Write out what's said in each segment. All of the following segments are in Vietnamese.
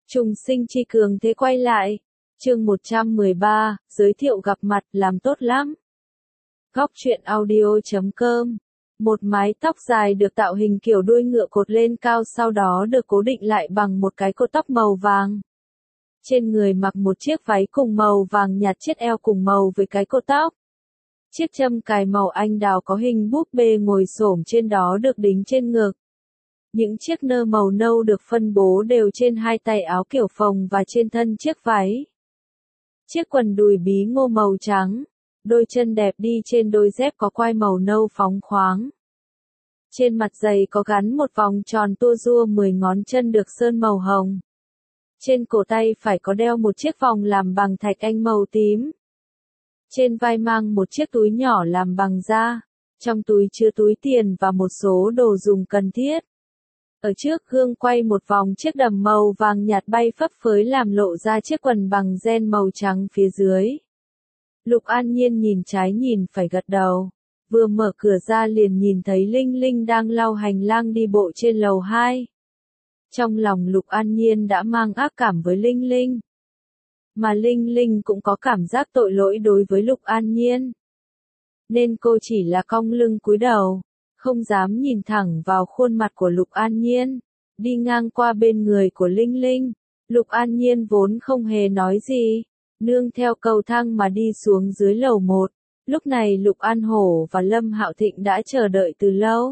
Trùng sinh chi cường thế quay lại. Chương 113, giới thiệu gặp mặt, làm tốt lắm. Góc truyện audio.com. Một mái tóc dài được tạo hình kiểu đuôi ngựa cột lên cao, sau đó được cố định lại bằng một cái cột tóc màu vàng. Trên người mặc một chiếc váy cùng màu vàng nhạt, chiếc eo cùng màu với cái cột tóc. Chiếc châm cài màu anh đào có hình búp bê ngồi xổm trên đó được đính trên ngực. Những chiếc nơ màu nâu được phân bố đều trên hai tay áo kiểu phồng và trên thân chiếc váy. Chiếc quần đùi bí ngô màu trắng. Đôi chân đẹp đi trên đôi dép có quai màu nâu phóng khoáng. Trên mặt giày có gắn một vòng tròn tua rua 10 ngón chân được sơn màu hồng. Trên cổ tay phải có đeo một chiếc vòng làm bằng thạch anh màu tím. Trên vai mang một chiếc túi nhỏ làm bằng da. Trong túi chứa túi tiền và một số đồ dùng cần thiết. Ở trước gương quay một vòng chiếc đầm màu vàng nhạt bay phấp phới làm lộ ra chiếc quần bằng ren màu trắng phía dưới. Lục An Nhiên nhìn trái nhìn phải gật đầu. Vừa mở cửa ra liền nhìn thấy Linh Linh đang lau hành lang đi bộ trên lầu 2. Trong lòng Lục An Nhiên đã mang ác cảm với Linh Linh. Mà Linh Linh cũng có cảm giác tội lỗi đối với Lục An Nhiên. Nên cô chỉ là cong lưng cúi đầu, không dám nhìn thẳng vào khuôn mặt của Lục An Nhiên. Đi ngang qua bên người của Linh Linh, Lục An Nhiên vốn không hề nói gì, nương theo cầu thang mà đi xuống dưới lầu 1. Lúc này Lục An Hổ và Lâm Hạo Thịnh đã chờ đợi từ lâu.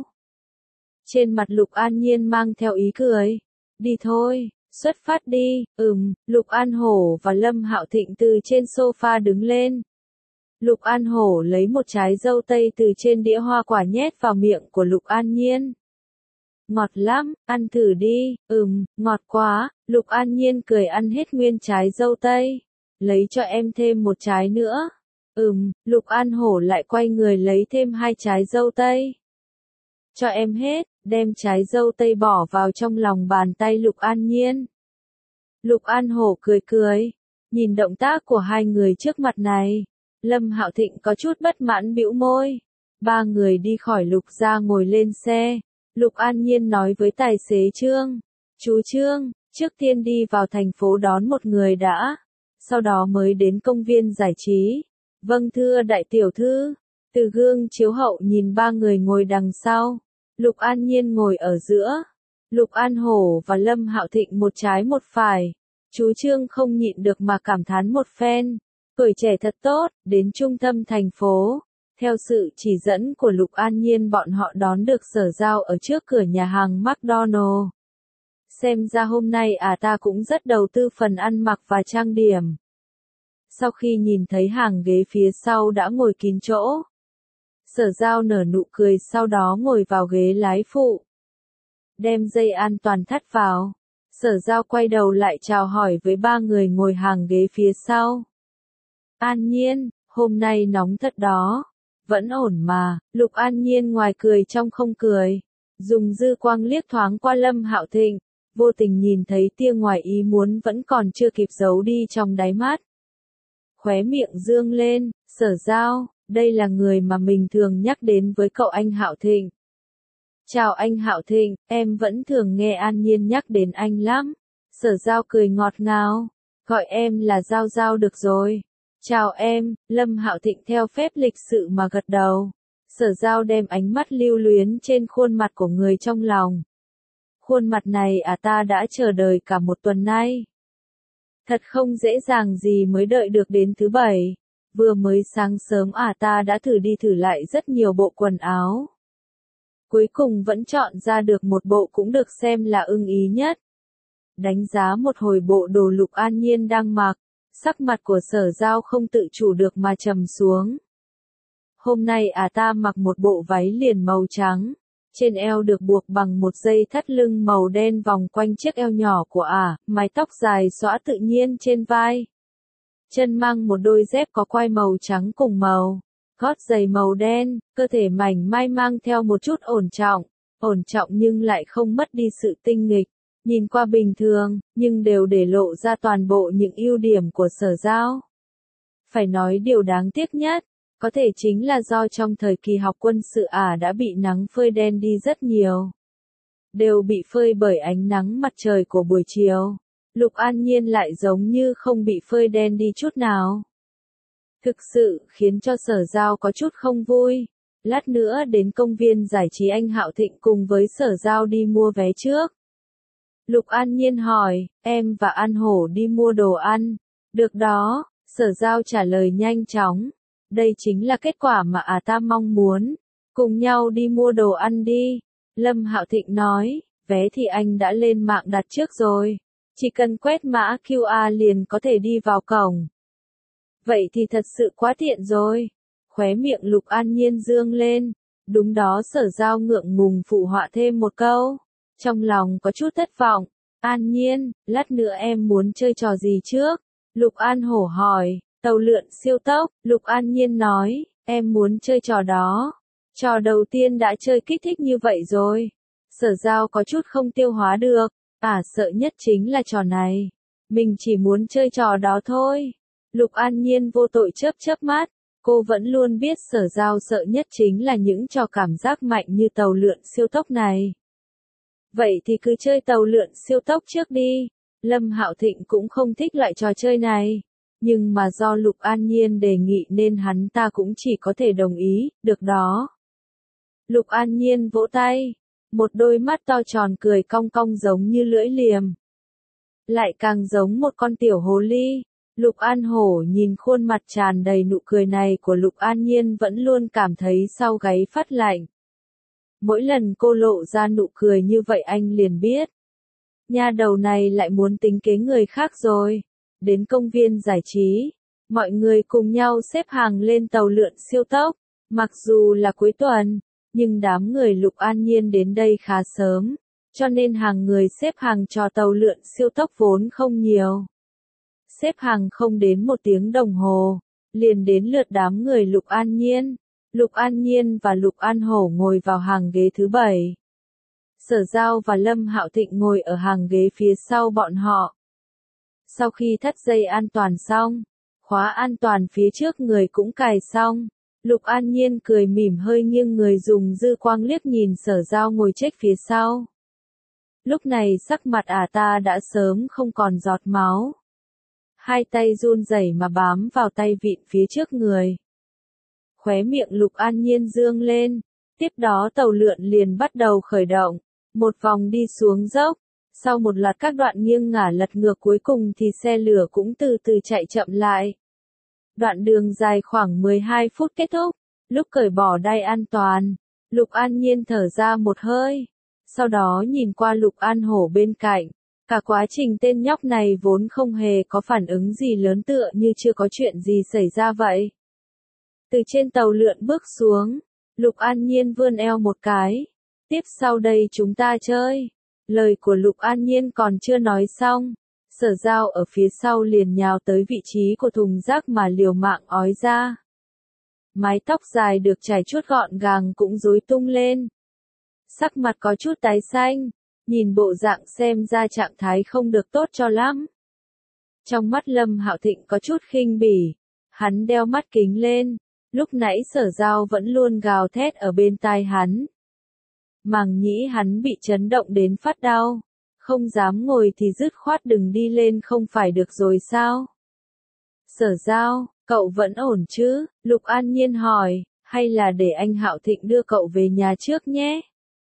Trên mặt Lục An Nhiên mang theo ý cười. Đi thôi, xuất phát đi. Lục An Hổ và Lâm Hạo Thịnh từ trên sofa đứng lên. Lục An Hổ lấy một trái dâu tây từ trên đĩa hoa quả nhét vào miệng của Lục An Nhiên. Ngọt lắm, ăn thử đi. Ngọt quá. Lục An Nhiên cười ăn hết nguyên trái dâu tây. Lấy cho em thêm một trái nữa. Lục An Hổ lại quay người lấy thêm 2 trái dâu tây. Cho em hết, đem trái dâu tây bỏ vào trong lòng bàn tay Lục An Nhiên. Lục An Hổ cười cười, nhìn động tác của hai người trước mặt này. Lâm Hạo Thịnh có chút bất mãn bĩu môi. Ba người đi khỏi Lục gia ngồi lên xe. Lục An Nhiên nói với tài xế Trương. Chú Trương, trước tiên đi vào thành phố đón một người đã. Sau đó mới đến công viên giải trí. Vâng thưa đại tiểu thư. Từ gương chiếu hậu nhìn ba người ngồi đằng sau. Lục An Nhiên ngồi ở giữa. Lục An Hổ và Lâm Hạo Thịnh một trái một phải. Chú Trương không nhịn được mà cảm thán một phen. Tuổi trẻ thật tốt, đến trung tâm thành phố. Theo sự chỉ dẫn của Lục An Nhiên bọn họ đón được Sở Giao ở trước cửa nhà hàng McDonald. Xem ra hôm nay ta cũng rất đầu tư phần ăn mặc và trang điểm. Sau khi nhìn thấy hàng ghế phía sau đã ngồi kín chỗ. Sở Giao nở nụ cười sau đó ngồi vào ghế lái phụ. Đem dây an toàn thắt vào. Sở Giao quay đầu lại chào hỏi với ba người ngồi hàng ghế phía sau. An Nhiên, hôm nay nóng thật đó. Vẫn ổn mà. Lục An Nhiên ngoài cười trong không cười. Dùng dư quang liếc thoáng qua Lâm Hạo Thịnh. Vô tình nhìn thấy tia ngoài ý muốn vẫn còn chưa kịp giấu đi trong đáy mắt. Khóe miệng dương lên. Sở Giao, đây là người mà mình thường nhắc đến với cậu anh Hạo Thịnh. Chào anh Hạo Thịnh, em vẫn thường nghe An Nhiên nhắc đến anh lắm. Sở Giao cười ngọt ngào. Gọi em là Giao Giao được rồi. Chào em. Lâm Hạo Thịnh theo phép lịch sự mà gật đầu. Sở Giao đem ánh mắt lưu luyến trên khuôn mặt của người trong lòng. Khuôn mặt này ta đã chờ đợi cả một tuần nay. Thật không dễ dàng gì mới đợi được đến thứ 7. Vừa mới sáng sớm ta đã thử đi thử lại rất nhiều bộ quần áo. Cuối cùng vẫn chọn ra được một bộ cũng được xem là ưng ý nhất. Đánh giá một hồi bộ đồ Lục An Nhiên đang mặc, sắc mặt của Sở Giao không tự chủ được mà trầm xuống. Hôm nay ta mặc một bộ váy liền màu trắng, trên eo được buộc bằng một dây thắt lưng màu đen vòng quanh chiếc eo nhỏ của mái tóc dài xõa tự nhiên trên vai. Chân mang một đôi dép có quai màu trắng cùng màu, gót giày màu đen, cơ thể mảnh mai mang theo một chút ổn trọng nhưng lại không mất đi sự tinh nghịch, nhìn qua bình thường, nhưng đều để lộ ra toàn bộ những ưu điểm của Sở Giao. Phải nói điều đáng tiếc nhất, có thể chính là do trong thời kỳ học quân sự đã bị nắng phơi đen đi rất nhiều. Đều bị phơi bởi ánh nắng mặt trời của buổi chiều. Lục An Nhiên lại giống như không bị phơi đen đi chút nào. Thực sự khiến cho Sở Giao có chút không vui. Lát nữa đến công viên giải trí anh Hạo Thịnh cùng với Sở Giao đi mua vé trước. Lục An Nhiên hỏi, em và An Hổ đi mua đồ ăn. Được đó, Sở Giao trả lời nhanh chóng. Đây chính là kết quả mà ta mong muốn. Cùng nhau đi mua đồ ăn đi. Lâm Hạo Thịnh nói, vé thì anh đã lên mạng đặt trước rồi. Chỉ cần quét mã QR liền có thể đi vào cổng. Vậy thì thật sự quá tiện rồi. Khóe miệng Lục An Nhiên dương lên. Đúng đó, Sở Giao ngượng ngùng phụ họa thêm một câu. Trong lòng có chút thất vọng. An Nhiên, lát nữa em muốn chơi trò gì trước? Lục An Hổ hỏi. Tàu lượn siêu tốc. Lục An Nhiên nói, em muốn chơi trò đó. Trò đầu tiên đã chơi kích thích như vậy rồi. Sở Giao có chút không tiêu hóa được. Sợ nhất chính là trò này. Mình chỉ muốn chơi trò đó thôi. Lục An Nhiên vô tội chớp chớp mắt. Cô vẫn luôn biết Sở Giao sợ nhất chính là những trò cảm giác mạnh như tàu lượn siêu tốc này. Vậy thì cứ chơi tàu lượn siêu tốc trước đi. Lâm Hạo Thịnh cũng không thích loại trò chơi này. Nhưng mà do Lục An Nhiên đề nghị nên hắn ta cũng chỉ có thể đồng ý, được đó. Lục An Nhiên vỗ tay. Một đôi mắt to tròn cười cong cong giống như lưỡi liềm. Lại càng giống một con tiểu hồ ly. Lục An Hổ nhìn khuôn mặt tràn đầy nụ cười này của Lục An Nhiên vẫn luôn cảm thấy sau gáy phát lạnh. Mỗi lần cô lộ ra nụ cười như vậy anh liền biết. Nha đầu này lại muốn tính kế người khác rồi. Đến công viên giải trí, mọi người cùng nhau xếp hàng lên tàu lượn siêu tốc. Mặc dù là cuối tuần, nhưng đám người Lục An Nhiên đến đây khá sớm, cho nên hàng người xếp hàng cho tàu lượn siêu tốc vốn không nhiều. Xếp hàng không đến 1 tiếng đồng hồ, liền đến lượt đám người Lục An Nhiên. Lục An Nhiên và Lục An Hổ ngồi vào hàng ghế thứ 7. Sở Giao và Lâm Hạo Thịnh ngồi ở hàng ghế phía sau bọn họ. Sau khi thắt dây an toàn xong, khóa an toàn phía trước người cũng cài xong, Lục An Nhiên cười mỉm hơi nghiêng người dùng dư quang liếc nhìn Sở Giao ngồi chết phía sau. Lúc này sắc mặt ta đã sớm không còn giọt máu. Hai tay run rẩy mà bám vào tay vịn phía trước người. Khóe miệng Lục An Nhiên dương lên, tiếp đó tàu lượn liền bắt đầu khởi động, một vòng đi xuống dốc. Sau một loạt các đoạn nghiêng ngả lật ngược cuối cùng thì xe lửa cũng từ từ chạy chậm lại. Đoạn đường dài khoảng 12 phút kết thúc, lúc cởi bỏ đai an toàn, Lục An Nhiên thở ra một hơi. Sau đó nhìn qua Lục An Hổ bên cạnh, cả quá trình tên nhóc này vốn không hề có phản ứng gì lớn tựa như chưa có chuyện gì xảy ra vậy. Từ trên tàu lượn bước xuống, Lục An Nhiên vươn eo một cái. Tiếp sau đây chúng ta chơi. Lời của Lục An Nhiên còn chưa nói xong, Sở Giao ở phía sau liền nhào tới vị trí của thùng rác mà liều mạng ói ra. Mái tóc dài được chải chuốt gọn gàng cũng rối tung lên. Sắc mặt có chút tái xanh, nhìn bộ dạng xem ra trạng thái không được tốt cho lắm. Trong mắt Lâm Hạo Thịnh có chút khinh bỉ, hắn đeo mắt kính lên, lúc nãy Sở Giao vẫn luôn gào thét ở bên tai hắn. Màng nhĩ hắn bị chấn động đến phát đau, không dám ngồi thì dứt khoát đừng đi lên không phải được rồi sao? Sở Giao, cậu vẫn ổn chứ? Lục An Nhiên hỏi, hay là để anh Hạo Thịnh đưa cậu về nhà trước nhé?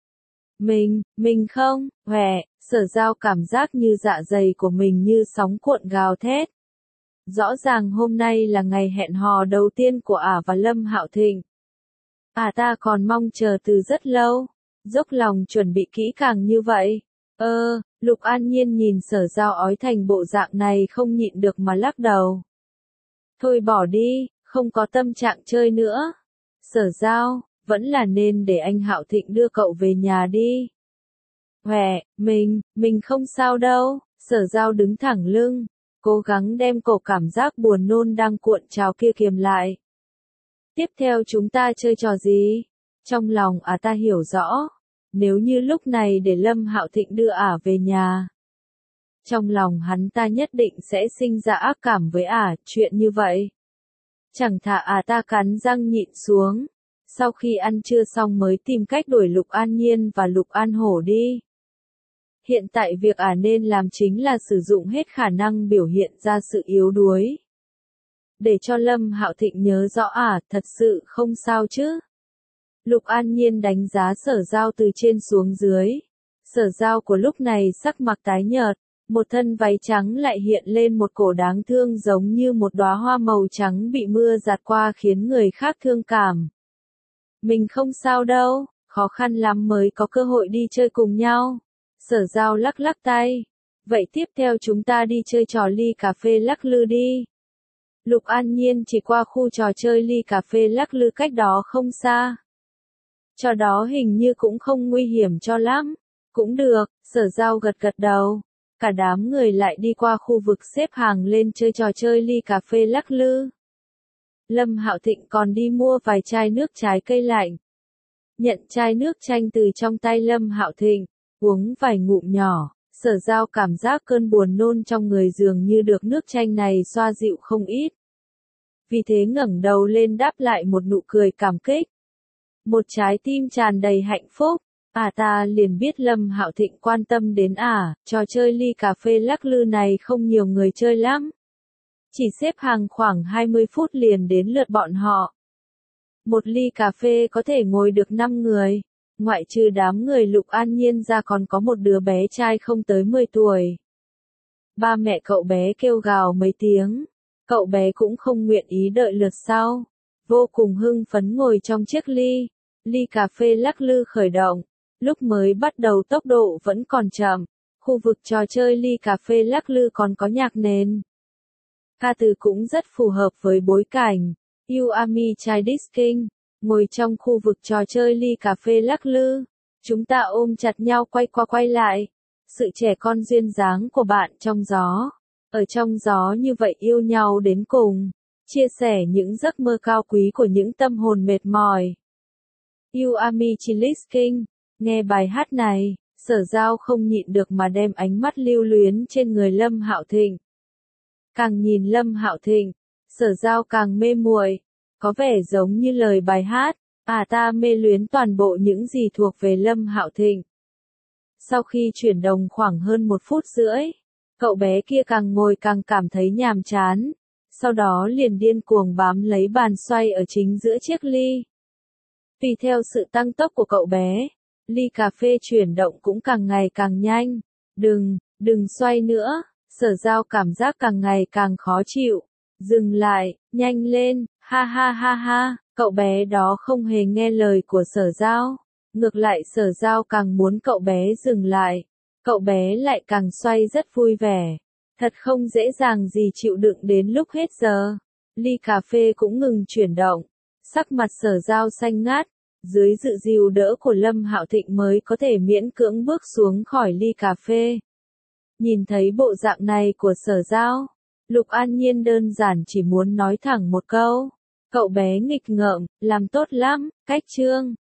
Mình không, Sở Giao cảm giác như dạ dày của mình như sóng cuộn gào thét. Rõ ràng hôm nay là ngày hẹn hò đầu tiên của và Lâm Hạo Thịnh. Ta còn mong chờ từ rất lâu. Dốc lòng chuẩn bị kỹ càng như vậy. Lục An Nhiên nhìn Sở Giao ói thành bộ dạng này không nhịn được mà lắc đầu. Thôi bỏ đi, không có tâm trạng chơi nữa. Sở Giao, vẫn là nên để anh Hạo Thịnh đưa cậu về nhà đi. Mình không sao đâu. Sở Giao đứng thẳng lưng, cố gắng đem cổ cảm giác buồn nôn đang cuộn trào kia kiềm lại. Tiếp theo chúng ta chơi trò gì? Trong lòng ta hiểu rõ, nếu như lúc này để Lâm Hạo Thịnh đưa về nhà, trong lòng hắn ta nhất định sẽ sinh ra ác cảm với chuyện như vậy. Chẳng thà ta cắn răng nhịn xuống, sau khi ăn trưa xong mới tìm cách đuổi Lục An Nhiên và Lục An Hổ đi. Hiện tại việc nên làm chính là sử dụng hết khả năng biểu hiện ra sự yếu đuối. Để cho Lâm Hạo Thịnh nhớ rõ thật sự không sao chứ. Lục An Nhiên đánh giá Sở Giao từ trên xuống dưới. Sở Giao của lúc này sắc mặt tái nhợt, một thân váy trắng lại hiện lên một cổ đáng thương giống như một đóa hoa màu trắng bị mưa giạt qua khiến người khác thương cảm. Mình không sao đâu, khó khăn lắm mới có cơ hội đi chơi cùng nhau. Sở Giao lắc lắc tay. Vậy tiếp theo chúng ta đi chơi trò ly cà phê lắc lư đi. Lục An Nhiên chỉ qua khu trò chơi ly cà phê lắc lư cách đó không xa. Trò đó hình như cũng không nguy hiểm cho lắm. Cũng được, Sở Giao gật gật đầu. Cả đám người lại đi qua khu vực xếp hàng lên chơi trò chơi ly cà phê lắc lư. Lâm Hạo Thịnh còn đi mua vài chai nước trái cây lạnh. Nhận chai nước chanh từ trong tay Lâm Hạo Thịnh, uống vài ngụm nhỏ, Sở Giao cảm giác cơn buồn nôn trong người dường như được nước chanh này xoa dịu không ít. Vì thế ngẩng đầu lên đáp lại một nụ cười cảm kích. Một trái tim tràn đầy hạnh phúc. Ta liền biết Lâm Hạo Thịnh quan tâm đến trò chơi ly cà phê lắc lư này không nhiều người chơi lắm. Chỉ xếp hàng khoảng 20 phút liền đến lượt bọn họ. Một ly cà phê có thể ngồi được 5 người, ngoại trừ đám người Lục An Nhiên ra còn có một đứa bé trai không tới 10 tuổi. Ba mẹ cậu bé kêu gào mấy tiếng, cậu bé cũng không nguyện ý đợi lượt sau. Vô cùng hưng phấn ngồi trong chiếc ly cà phê lắc lư khởi động. Lúc mới bắt đầu tốc độ vẫn còn chậm, khu vực trò chơi ly cà phê lắc lư còn có nhạc nền. Ca từ cũng rất phù hợp với bối cảnh. You are me Chinese King, ngồi trong khu vực trò chơi ly cà phê lắc lư. Chúng ta ôm chặt nhau quay qua quay lại. Sự trẻ con duyên dáng của bạn trong gió. Ở trong gió như vậy yêu nhau đến cùng. Chia sẻ những giấc mơ cao quý của những tâm hồn mệt mỏi. You are me Chinese King. Nghe bài hát này, Sở Giao không nhịn được mà đem ánh mắt lưu luyến trên người Lâm Hạo Thịnh. Càng nhìn Lâm Hạo Thịnh, Sở Giao càng mê muội, có vẻ giống như lời bài hát, ta mê luyến toàn bộ những gì thuộc về Lâm Hạo Thịnh. Sau khi chuyển đồng khoảng hơn 1 phút rưỡi, cậu bé kia càng ngồi càng cảm thấy nhàm chán, sau đó liền điên cuồng bám lấy bàn xoay ở chính giữa chiếc ly. Tùy theo sự tăng tốc của cậu bé, ly cà phê chuyển động cũng càng ngày càng nhanh. Đừng xoay nữa, Sở Giao cảm giác càng ngày càng khó chịu. Dừng lại, nhanh lên, ha ha ha ha, cậu bé đó không hề nghe lời của Sở Giao. Ngược lại Sở Giao càng muốn cậu bé dừng lại. Cậu bé lại càng xoay rất vui vẻ. Thật không dễ dàng gì chịu đựng đến lúc hết giờ. Ly cà phê cũng ngừng chuyển động. Sắc mặt Sở Giao xanh ngát. Dưới sự dìu đỡ của Lâm Hạo Thịnh mới có thể miễn cưỡng bước xuống khỏi ly cà phê. Nhìn thấy bộ dạng này của Sở Giao, Lục An Nhiên đơn giản chỉ muốn nói thẳng một câu. Cậu bé nghịch ngợm, làm tốt lắm, cách chương.